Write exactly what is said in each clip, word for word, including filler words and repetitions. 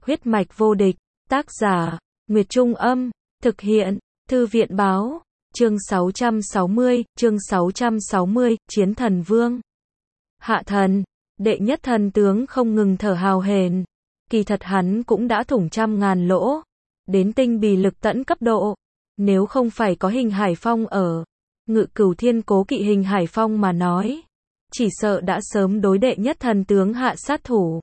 Huyết mạch vô địch, tác giả, Nguyệt Trung Âm, thực hiện, Thư viện Báo, chương sáu trăm sáu mươi, chương sáu trăm sáu mươi, Chiến Thần Vương. Hạ thần, đệ nhất thần tướng không ngừng thở hào hển, kỳ thật hắn cũng đã thủng trăm ngàn lỗ, đến tinh bì lực tẫn cấp độ, nếu không phải có Hình Hải Phong ở, Ngự Cửu Thiên cố kỵ Hình Hải Phong mà nói, chỉ sợ đã sớm đối đệ nhất thần tướng hạ sát thủ.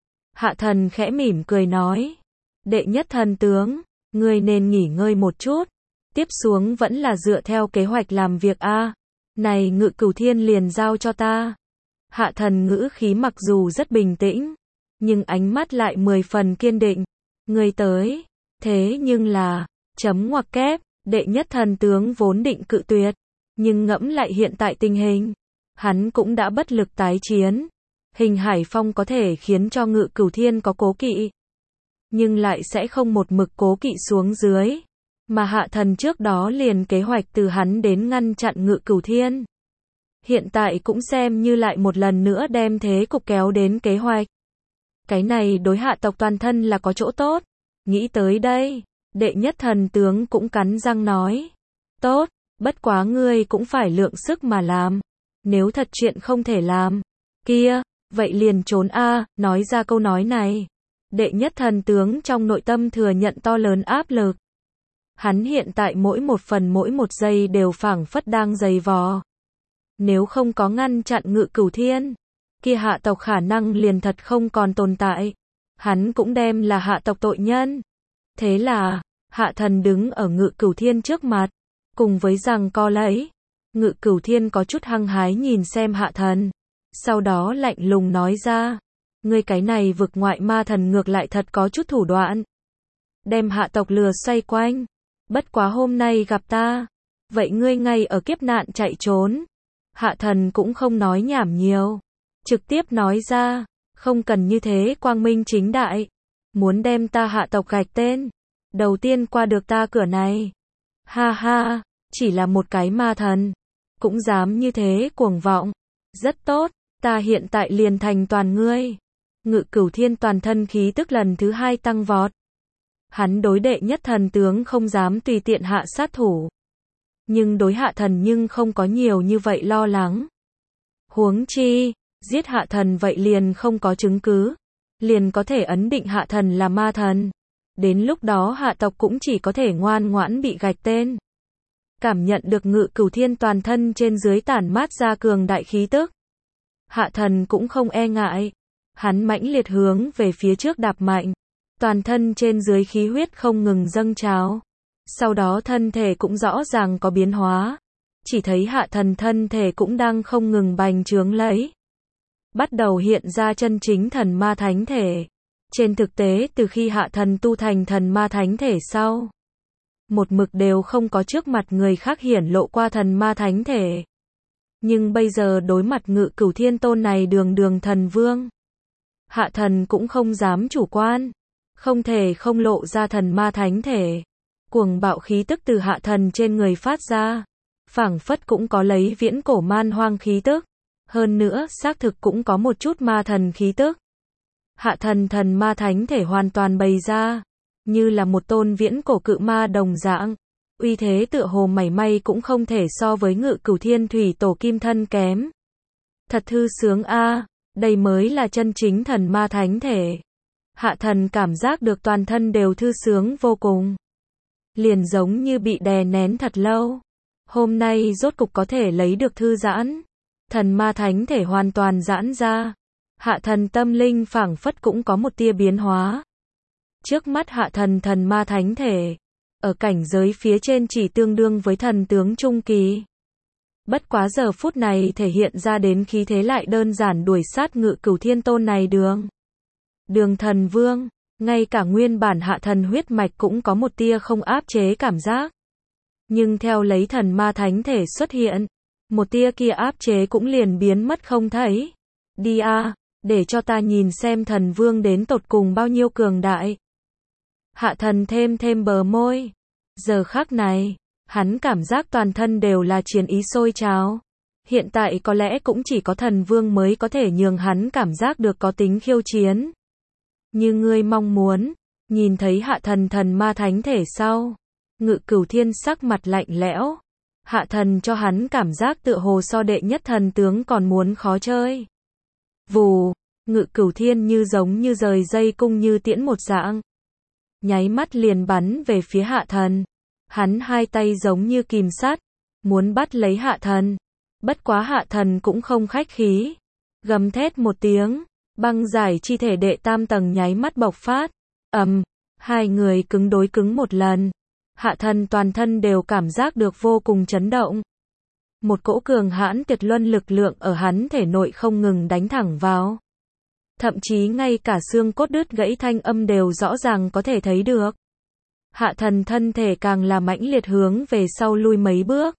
Hạ thần khẽ mỉm cười nói, đệ nhất thần tướng, ngươi nên nghỉ ngơi một chút, tiếp xuống vẫn là dựa theo kế hoạch làm việc a. Này Ngự Cửu Thiên liền giao cho ta. Hạ thần ngữ khí mặc dù rất bình tĩnh, nhưng ánh mắt lại mười phần kiên định. Ngươi tới, thế nhưng là, chấm ngoặc kép, đệ nhất thần tướng vốn định cự tuyệt, nhưng ngẫm lại hiện tại tình hình, hắn cũng đã bất lực tái chiến. Hình Hải Phong có thể khiến cho Ngự Cửu Thiên có cố kỵ, nhưng lại sẽ không một mực cố kỵ xuống dưới, mà hạ thần trước đó liền kế hoạch từ hắn đến ngăn chặn Ngự Cửu Thiên. Hiện tại cũng xem như lại một lần nữa đem thế cục kéo đến kế hoạch. Cái này đối hạ tộc toàn thân là có chỗ tốt. Nghĩ tới đây, đệ nhất thần tướng cũng cắn răng nói, tốt, bất quá ngươi cũng phải lượng sức mà làm. Nếu thật chuyện không thể làm, kia, vậy liền trốn a. Nói ra câu nói này, đệ nhất thần tướng trong nội tâm thừa nhận to lớn áp lực. Hắn hiện tại mỗi một phần mỗi một giây đều phảng phất đang giày vò. Nếu không có ngăn chặn Ngự Cửu Thiên, kia hạ tộc khả năng liền thật không còn tồn tại. Hắn cũng đem là hạ tộc tội nhân. Thế là, hạ thần đứng ở Ngự Cửu Thiên trước mặt, cùng với rằng co lấy. Ngự Cửu Thiên có chút hăng hái nhìn xem hạ thần, sau đó lạnh lùng nói ra, ngươi cái này vực ngoại ma thần ngược lại thật có chút thủ đoạn. Đem hạ tộc lừa xoay quanh, bất quá hôm nay gặp ta, vậy ngươi ngay ở kiếp nạn chạy trốn. Hạ thần cũng không nói nhảm nhiều, trực tiếp nói ra, không cần như thế quang minh chính đại, muốn đem ta hạ tộc gạch tên, đầu tiên qua được ta cửa này. Ha ha, chỉ là một cái ma thần, cũng dám như thế cuồng vọng. Rất tốt, ta hiện tại liền thành toàn ngươi. Ngự Cửu Thiên toàn thân khí tức lần thứ hai tăng vọt. Hắn đối đệ nhất thần tướng không dám tùy tiện hạ sát thủ, nhưng đối hạ thần nhưng không có nhiều như vậy lo lắng. Huống chi, giết hạ thần vậy liền không có chứng cứ, liền có thể ấn định hạ thần là ma thần. Đến lúc đó hạ tộc cũng chỉ có thể ngoan ngoãn bị gạch tên. Cảm nhận được Ngự Cửu Thiên toàn thân trên dưới tản mát ra cường đại khí tức, hạ thần cũng không e ngại, hắn mãnh liệt hướng về phía trước đạp mạnh, toàn thân trên dưới khí huyết không ngừng dâng trào. Sau đó thân thể cũng rõ ràng có biến hóa, chỉ thấy hạ thần thân thể cũng đang không ngừng bành trướng lấy, bắt đầu hiện ra chân chính thần ma thánh thể. Trên thực tế từ khi hạ thần tu thành thần ma thánh thể sau, một mực đều không có trước mặt người khác hiển lộ qua thần ma thánh thể. Nhưng bây giờ đối mặt Ngự Cửu Thiên tôn này đường đường thần vương, hạ thần cũng không dám chủ quan, không thể không lộ ra thần ma thánh thể. Cuồng bạo khí tức từ hạ thần trên người phát ra, phảng phất cũng có lấy viễn cổ man hoang khí tức, hơn nữa xác thực cũng có một chút ma thần khí tức. Hạ thần thần ma thánh thể hoàn toàn bày ra, như là một tôn viễn cổ cự ma đồng dạng, uy thế tựa hồ mảy may cũng không thể so với Ngự Cửu Thiên thủy tổ kim thân kém. Thật thư sướng a, đây mới là chân chính thần ma thánh thể. Hạ thần cảm giác được toàn thân đều thư sướng vô cùng, liền giống như bị đè nén thật lâu, hôm nay rốt cục có thể lấy được thư giãn. Thần ma thánh thể hoàn toàn giãn ra, hạ thần tâm linh phảng phất cũng có một tia biến hóa. Trước mắt hạ thần thần ma thánh thể, ở cảnh giới phía trên chỉ tương đương với thần tướng trung kỳ. Bất quá giờ phút này thể hiện ra đến khí thế lại đơn giản đuổi sát Ngự Cửu Thiên tôn này đường. Đường thần vương, ngay cả nguyên bản hạ thần huyết mạch cũng có một tia không áp chế cảm giác. Nhưng theo lấy thần ma thánh thể xuất hiện, một tia kia áp chế cũng liền biến mất không thấy. Đi a, để cho ta nhìn xem thần vương đến tột cùng bao nhiêu cường đại. Hạ thần thêm thêm bờ môi. Giờ khắc này, hắn cảm giác toàn thân đều là chiến ý sôi trào. Hiện tại có lẽ cũng chỉ có thần vương mới có thể nhường hắn cảm giác được có tính khiêu chiến. Như ngươi mong muốn, nhìn thấy hạ thần thần ma thánh thể sau. Ngự Cửu Thiên sắc mặt lạnh lẽo. Hạ thần cho hắn cảm giác tựa hồ so đệ nhất thần tướng còn muốn khó chơi. Vù, Ngự Cửu Thiên như giống như rời dây cung như tiễn một dạng. Nháy mắt liền bắn về phía hạ thần. Hắn hai tay giống như kìm sắt, muốn bắt lấy hạ thần. Bất quá hạ thần cũng không khách khí. Gầm thét một tiếng, băng giải chi thể đệ tam tầng nháy mắt bộc phát. Ầm, hai người cứng đối cứng một lần. Hạ thần toàn thân đều cảm giác được vô cùng chấn động. Một cỗ cường hãn tuyệt luân lực lượng ở hắn thể nội không ngừng đánh thẳng vào. Thậm chí ngay cả xương cốt đứt gãy thanh âm đều rõ ràng có thể thấy được. Hạ thần thân thể càng là mãnh liệt hướng về sau lui mấy bước.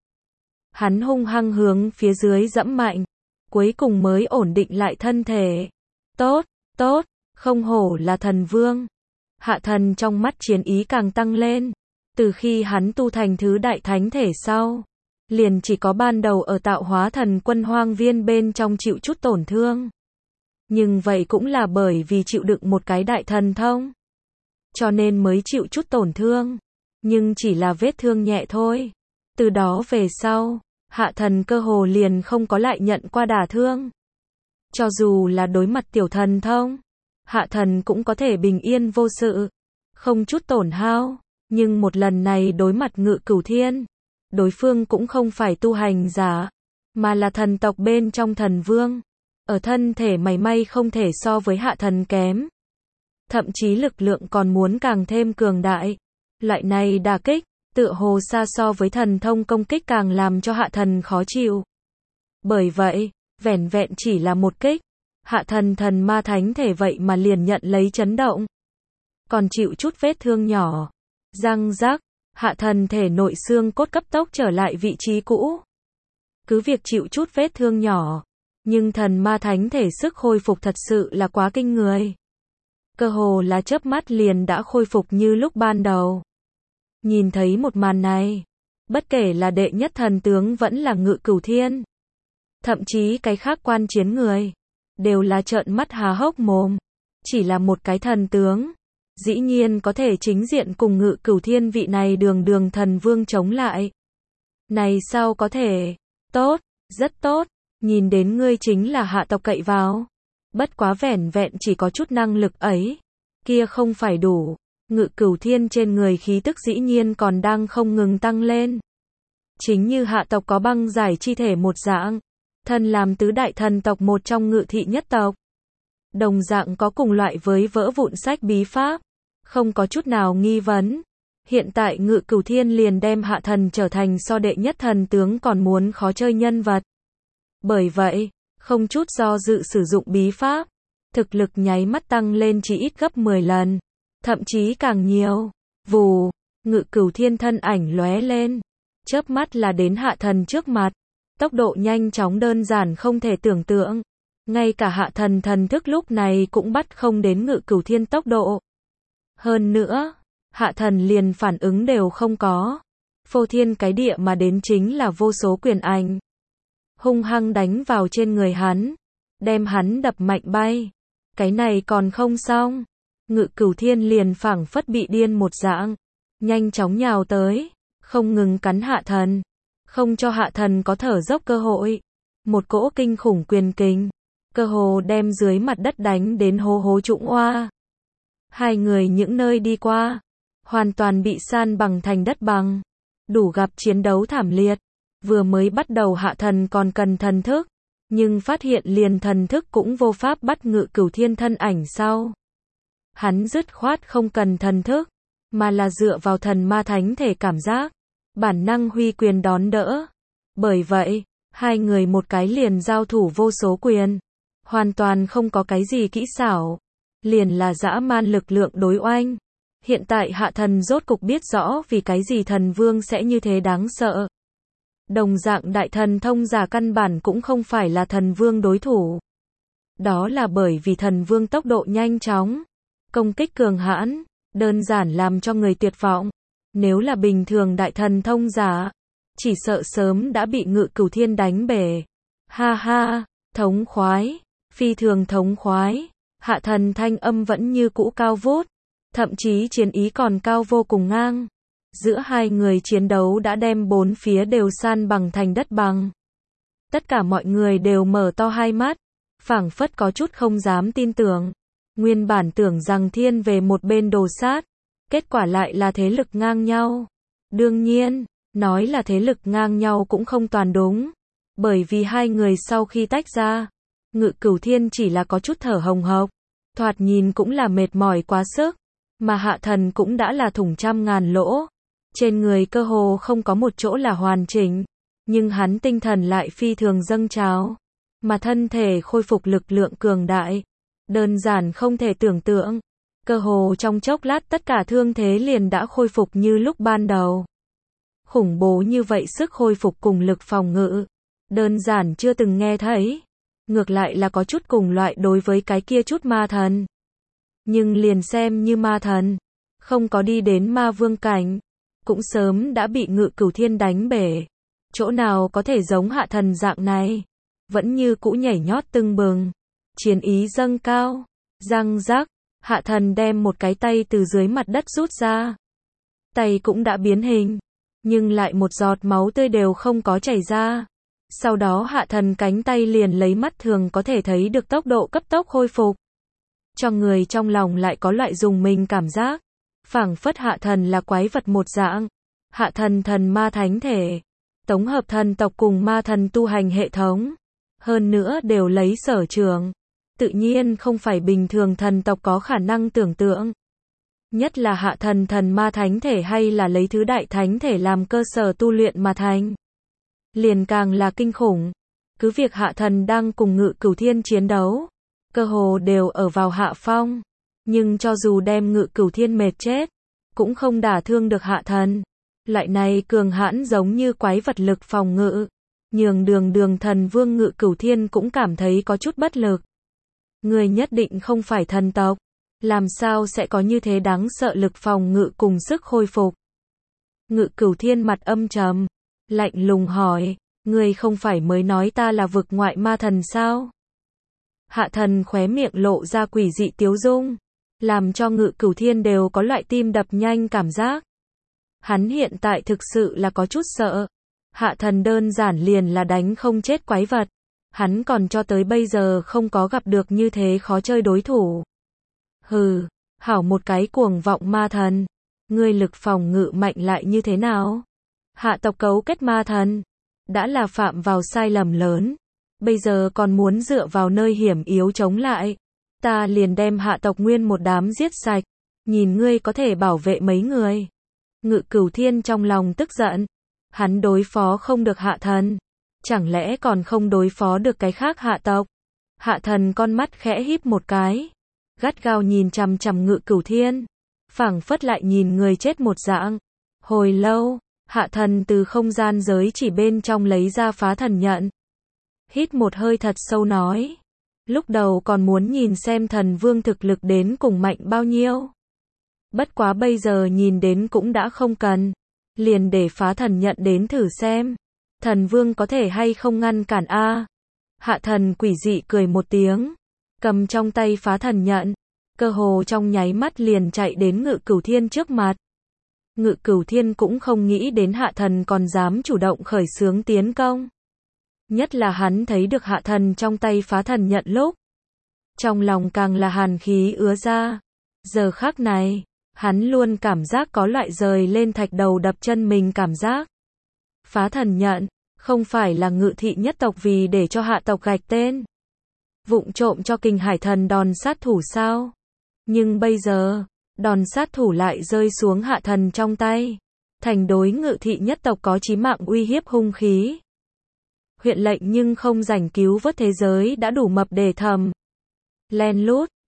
Hắn hung hăng hướng phía dưới dẫm mạnh, cuối cùng mới ổn định lại thân thể. Tốt, tốt, không hổ là thần vương. Hạ thần trong mắt chiến ý càng tăng lên. Từ khi hắn tu thành thứ đại thánh thể sau, liền chỉ có ban đầu ở tạo hóa thần quân hoang viên bên trong chịu chút tổn thương. Nhưng vậy cũng là bởi vì chịu đựng một cái đại thần thông, cho nên mới chịu chút tổn thương. Nhưng chỉ là vết thương nhẹ thôi. Từ đó về sau, hạ thần cơ hồ liền không có lại nhận qua đả thương. Cho dù là đối mặt tiểu thần thông, hạ thần cũng có thể bình yên vô sự, không chút tổn hao. Nhưng một lần này đối mặt Ngự Cửu Thiên, đối phương cũng không phải tu hành giả, mà là thần tộc bên trong thần vương. Ở thân thể mảy may không thể so với hạ thần kém. Thậm chí lực lượng còn muốn càng thêm cường đại. Loại này đả kích, tựa hồ xa so với thần thông công kích càng làm cho hạ thần khó chịu. Bởi vậy, vẻn vẹn chỉ là một kích, hạ thần thần ma thánh thể vậy mà liền nhận lấy chấn động. Còn chịu chút vết thương nhỏ. Răng rác, hạ thần thể nội xương cốt cấp tốc trở lại vị trí cũ. Cứ việc chịu chút vết thương nhỏ, nhưng thần ma thánh thể sức khôi phục thật sự là quá kinh người. Cơ hồ là chớp mắt liền đã khôi phục như lúc ban đầu. Nhìn thấy một màn này, bất kể là đệ nhất thần tướng vẫn là Ngự Cửu Thiên, thậm chí cái khác quan chiến người, đều là trợn mắt há hốc mồm. Chỉ là một cái thần tướng, dĩ nhiên có thể chính diện cùng Ngự Cửu Thiên vị này đường đường thần vương chống lại. Này sao có thể? Tốt, rất tốt, nhìn đến ngươi chính là hạ tộc cậy vào. Bất quá vẻn vẹn chỉ có chút năng lực ấy, kia không phải đủ. Ngự Cửu Thiên trên người khí tức dĩ nhiên còn đang không ngừng tăng lên. Chính như hạ tộc có băng giải chi thể một dạng, thân làm tứ đại thần tộc một trong ngự thị nhất tộc. Đồng dạng có cùng loại với vỡ vụn sách bí pháp, không có chút nào nghi vấn. Hiện tại Ngự Cửu Thiên liền đem hạ thần trở thành so đệ nhất thần tướng còn muốn khó chơi nhân vật. Bởi vậy, không chút do dự sử dụng bí pháp, thực lực nháy mắt tăng lên chỉ ít gấp mười lần, thậm chí càng nhiều. Vù, Ngự Cửu Thiên thân ảnh lóe lên, chớp mắt là đến hạ thần trước mặt, tốc độ nhanh chóng đơn giản không thể tưởng tượng. Ngay cả hạ thần thần thức lúc này cũng bắt không đến Ngự Cửu Thiên tốc độ. Hơn nữa, hạ thần liền phản ứng đều không có. Phô thiên cái địa mà đến chính là vô số quyền ảnh. Hung hăng đánh vào trên người hắn, đem hắn đập mạnh bay. Cái này còn không xong. Ngự Cửu Thiên liền phảng phất bị điên một dạng, nhanh chóng nhào tới, không ngừng cắn hạ thần, không cho hạ thần có thở dốc cơ hội. Một cỗ kinh khủng quyền kình, cơ hồ đem dưới mặt đất đánh đến hố hố trũng oa. Hai người những nơi đi qua, hoàn toàn bị san bằng thành đất bằng, đủ gặp chiến đấu thảm liệt. Vừa mới bắt đầu hạ thần còn cần thần thức, nhưng phát hiện liền thần thức cũng vô pháp bắt Ngự Cửu Thiên thân ảnh sau. Hắn dứt khoát không cần thần thức, mà là dựa vào thần ma thánh thể cảm giác, bản năng huy quyền đón đỡ. Bởi vậy, hai người một cái liền giao thủ vô số quyền, hoàn toàn không có cái gì kỹ xảo, liền là dã man lực lượng đối oanh. Hiện tại hạ thần rốt cục biết rõ vì cái gì thần vương sẽ như thế đáng sợ. Đồng dạng đại thần thông giả căn bản cũng không phải là thần vương đối thủ. Đó là bởi vì thần vương tốc độ nhanh chóng, công kích cường hãn, đơn giản làm cho người tuyệt vọng. Nếu là bình thường đại thần thông giả, chỉ sợ sớm đã bị Ngự Cửu Thiên đánh bể. Ha ha, thống khoái, phi thường thống khoái. Hạ thần thanh âm vẫn như cũ cao vút, thậm chí chiến ý còn cao vô cùng ngang. Giữa hai người chiến đấu đã đem bốn phía đều san bằng thành đất bằng. Tất cả mọi người đều mở to hai mắt, phảng phất có chút không dám tin tưởng. Nguyên bản tưởng rằng thiên về một bên đồ sát, kết quả lại là thế lực ngang nhau. Đương nhiên, nói là thế lực ngang nhau cũng không toàn đúng, bởi vì hai người sau khi tách ra, Ngự Cửu Thiên chỉ là có chút thở hồng hộc, thoạt nhìn cũng là mệt mỏi quá sức, mà Hạ Thần cũng đã là thủng trăm ngàn lỗ, trên người cơ hồ không có một chỗ là hoàn chỉnh, nhưng hắn tinh thần lại phi thường dâng trào, mà thân thể khôi phục lực lượng cường đại, đơn giản không thể tưởng tượng, cơ hồ trong chốc lát tất cả thương thế liền đã khôi phục như lúc ban đầu. Khủng bố như vậy sức khôi phục cùng lực phòng ngự, đơn giản chưa từng nghe thấy, ngược lại là có chút cùng loại đối với cái kia chút ma thần. Nhưng liền xem như ma thần, không có đi đến ma vương cảnh, cũng sớm đã bị Ngự Cửu Thiên đánh bể. Chỗ nào có thể giống Hạ Thần dạng này, vẫn như cũ nhảy nhót tưng bừng, chiến ý dâng cao, răng rắc, Hạ Thần đem một cái tay từ dưới mặt đất rút ra. Tay cũng đã biến hình, nhưng lại một giọt máu tươi đều không có chảy ra. Sau đó Hạ Thần cánh tay liền lấy mắt thường có thể thấy được tốc độ cấp tốc khôi phục. Cho người trong lòng lại có loại dùng mình cảm giác, phảng phất Hạ Thần là quái vật một dạng. Hạ Thần thần ma thánh thể, tổng hợp thần tộc cùng ma thần tu hành hệ thống, hơn nữa đều lấy sở trường, tự nhiên không phải bình thường thần tộc có khả năng tưởng tượng. Nhất là Hạ Thần thần ma thánh thể hay là lấy thứ đại thánh thể làm cơ sở tu luyện mà thành, liền càng là kinh khủng. Cứ việc Hạ Thần đang cùng Ngự Cửu Thiên chiến đấu, cơ hồ đều ở vào hạ phong, nhưng cho dù đem Ngự Cửu Thiên mệt chết, cũng không đả thương được Hạ Thần. Loại này cường hãn giống như quái vật lực phòng ngự, nhường đường đường thần vương Ngự Cửu Thiên cũng cảm thấy có chút bất lực. Người nhất định không phải thần tộc, làm sao sẽ có như thế đáng sợ lực phòng ngự cùng sức khôi phục. Ngự Cửu Thiên mặt âm trầm, lạnh lùng hỏi, người không phải mới nói ta là vực ngoại ma thần sao? Hạ Thần khóe miệng lộ ra quỷ dị tiếu dung, làm cho Ngự Cửu Thiên đều có loại tim đập nhanh cảm giác. Hắn hiện tại thực sự là có chút sợ. Hạ Thần đơn giản liền là đánh không chết quái vật. Hắn còn cho tới bây giờ không có gặp được như thế khó chơi đối thủ. Hừ, hảo một cái cuồng vọng ma thần. Ngươi lực phòng ngự mạnh lại như thế nào? Hạ tộc cấu kết ma thần, đã là phạm vào sai lầm lớn. Bây giờ còn muốn dựa vào nơi hiểm yếu chống lại. Ta liền đem hạ tộc nguyên một đám giết sạch. Nhìn ngươi có thể bảo vệ mấy người. Ngự Cửu Thiên trong lòng tức giận. Hắn đối phó không được Hạ Thần, chẳng lẽ còn không đối phó được cái khác hạ tộc? Hạ Thần con mắt khẽ híp một cái, gắt gao nhìn chằm chằm Ngự Cửu Thiên, phảng phất lại nhìn người chết một dạng. Hồi lâu, Hạ Thần từ không gian giới chỉ bên trong lấy ra phá thần nhận. Hít một hơi thật sâu nói, lúc đầu còn muốn nhìn xem thần vương thực lực đến cùng mạnh bao nhiêu. Bất quá bây giờ nhìn đến cũng đã không cần, liền để phá thần nhận đến thử xem, thần vương có thể hay không ngăn cản a. Hạ Thần quỷ dị cười một tiếng, cầm trong tay phá thần nhận, cơ hồ trong nháy mắt liền chạy đến Ngự Cửu Thiên trước mặt. Ngự Cửu Thiên cũng không nghĩ đến Hạ Thần còn dám chủ động khởi xướng tiến công. Nhất là hắn thấy được Hạ Thần trong tay phá thần nhận lúc, trong lòng càng là hàn khí ứa ra. Giờ khắc này, hắn luôn cảm giác có loại rời lên thạch đầu đập chân mình cảm giác. Phá thần nhận, không phải là Ngự thị nhất tộc vì để cho hạ tộc gạch tên, vụng trộm cho Kình Hải Thần đòn sát thủ sao? Nhưng bây giờ, đòn sát thủ lại rơi xuống Hạ Thần trong tay, thành đối Ngự thị nhất tộc có chí mạng uy hiếp hung khí. Huyện lệnh nhưng không rảnh cứu vớt thế giới đã đủ mập để thầm. Len lút,